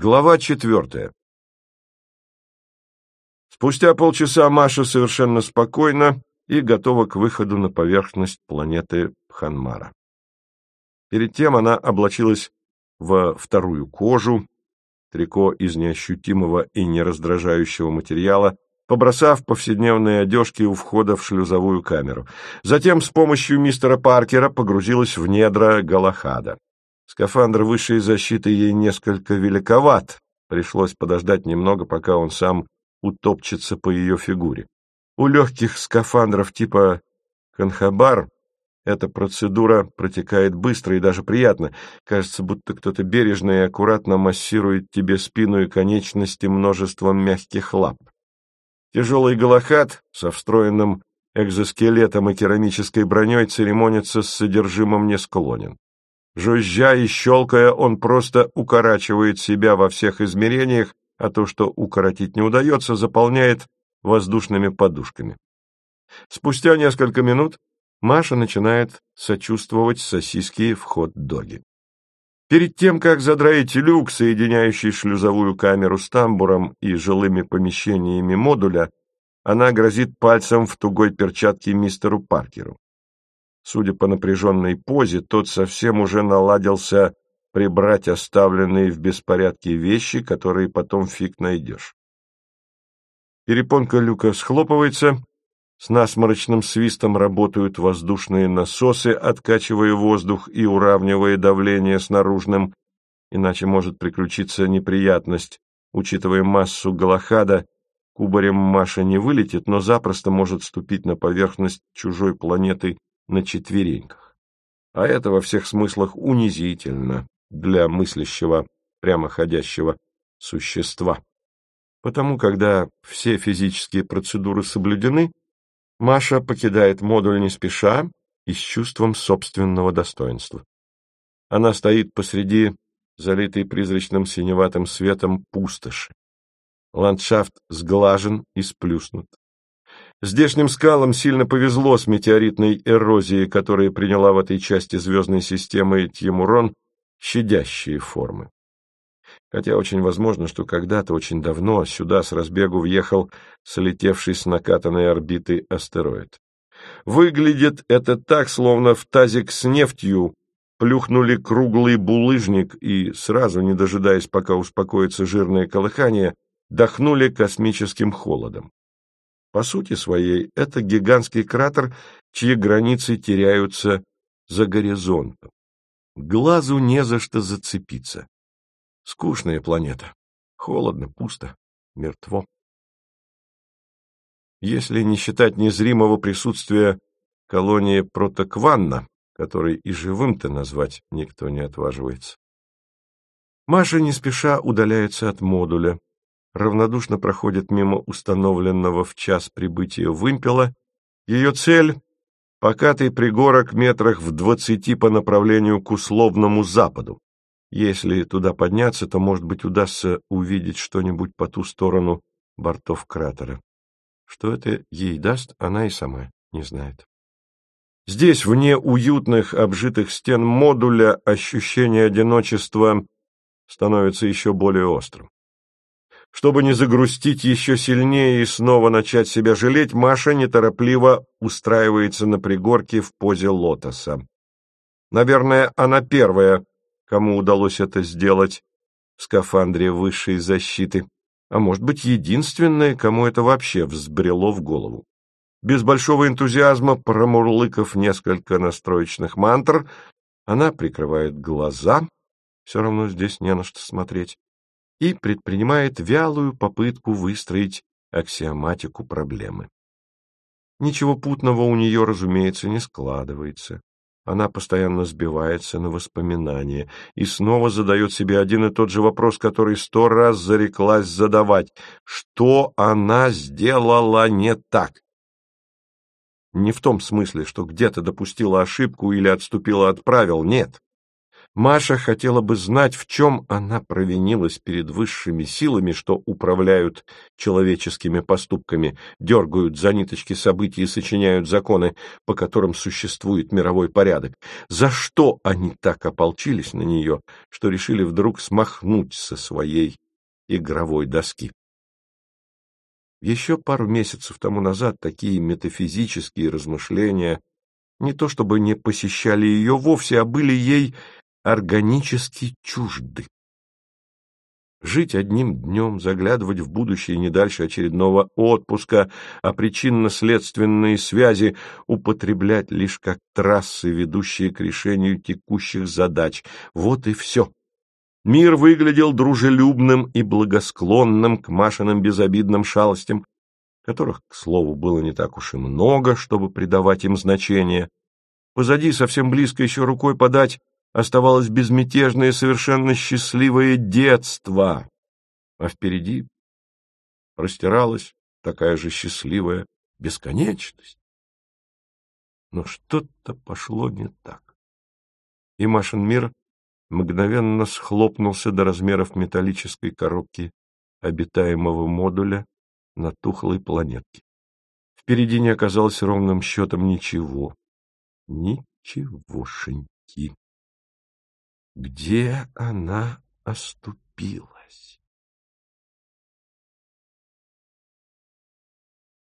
Глава 4. Спустя полчаса Маша совершенно спокойна и готова к выходу на поверхность планеты Пханмара. Перед тем она облачилась во вторую кожу, трико из неощутимого и нераздражающего материала, побросав повседневные одежки у входа в шлюзовую камеру. Затем с помощью мистера Паркера погрузилась в недра Галахада. Скафандр высшей защиты ей несколько великоват, пришлось подождать немного, пока он сам утопчется по ее фигуре. У легких скафандров типа Канхабар эта процедура протекает быстро и даже приятно. Кажется, будто кто-то бережно и аккуратно массирует тебе спину и конечности множеством мягких лап. Тяжелый Галахад со встроенным экзоскелетом и керамической броней церемониться с содержимым не склонен. Жужжа и щелкая, он просто укорачивает себя во всех измерениях, а то, что укоротить не удается, заполняет воздушными подушками. Спустя несколько минут Маша начинает сочувствовать сосиски в хот-доге. Перед тем, как задраить люк, соединяющий шлюзовую камеру с тамбуром и жилыми помещениями модуля, она грозит пальцем в тугой перчатке мистеру Паркеру. Судя по напряженной позе, тот совсем уже наладился прибрать оставленные в беспорядке вещи, которые потом фиг найдешь. Перепонка люка схлопывается, с насморочным свистом работают воздушные насосы, откачивая воздух и уравнивая давление с наружным, иначе может приключиться неприятность. Учитывая массу Галахада, кубарем Маша не вылетит, но запросто может ступить на поверхность чужой планеты на четвереньках. А это во всех смыслах унизительно для мыслящего, прямоходящего существа. Потому, когда все физические процедуры соблюдены, Маша покидает модуль не спеша и с чувством собственного достоинства. Она стоит посреди залитой призрачным синеватым светом пустоши. Ландшафт сглажен и сплюснут. Здешним скалам сильно повезло с метеоритной эрозией, которая приняла в этой части звездной системы Тьемурон щадящие формы. Хотя очень возможно, что когда-то очень давно сюда с разбегу въехал слетевший с накатанной орбиты астероид. Выглядит это так, словно в тазик с нефтью плюхнули круглый булыжник и, сразу не дожидаясь, пока успокоится жирное колыхание, дохнули космическим холодом. По сути своей, это гигантский кратер, чьи границы теряются за горизонтом. Глазу не за что зацепиться. Скучная планета. Холодно, пусто, мертво. Если не считать незримого присутствия колонии Протокванна, который и живым-то назвать никто не отваживается. Маша не спеша удаляется от модуля, равнодушно проходит мимо установленного в час прибытия вымпела. Ее цель — покатый пригорок метрах в 20 по направлению к условному западу. Если туда подняться, то, может быть, удастся увидеть что-нибудь по ту сторону бортов кратера. Что это ей даст, она и сама не знает. Здесь, вне уютных, обжитых стен модуля, ощущение одиночества становится еще более острым. Чтобы не загрустить еще сильнее и снова начать себя жалеть, Маша неторопливо устраивается на пригорке в позе лотоса. Наверное, она первая, кому удалось это сделать в скафандре высшей защиты, а может быть, единственная, кому это вообще взбрело в голову. Без большого энтузиазма, промурлыкав несколько настроечных мантр, она прикрывает глаза, все равно здесь не на что смотреть, и предпринимает вялую попытку выстроить аксиоматику проблемы. Ничего путного у нее, разумеется, не складывается. Она постоянно сбивается на воспоминания и снова задает себе один и тот же вопрос, который 100 раз зареклась задавать. Что она сделала не так? Не в том смысле, что где-то допустила ошибку или отступила от правил, нет. Маша хотела бы знать, в чем она провинилась перед высшими силами, что управляют человеческими поступками, дергают за ниточки событий и сочиняют законы, по которым существует мировой порядок. За что они так ополчились на нее, что решили вдруг смахнуть со своей игровой доски? Еще пару месяцев тому назад такие метафизические размышления не то чтобы не посещали ее вовсе, а были ей органически чужды. Жить одним днем, заглядывать в будущее не дальше очередного отпуска, а причинно-следственные связи употреблять лишь как трассы, ведущие к решению текущих задач. Вот и все. Мир выглядел дружелюбным и благосклонным к Машиным безобидным шалостям, которых, к слову, было не так уж и много, чтобы придавать им значение. Позади, совсем близко еще рукой подать, оставалось безмятежное, совершенно счастливое детство, а впереди простиралась такая же счастливая бесконечность. Но что-то пошло не так, и Машин мир мгновенно схлопнулся до размеров металлической коробки обитаемого модуля на тухлой планетке. Впереди не оказалось ровным счетом ничего. Ничегошеньки. Где она оступилась?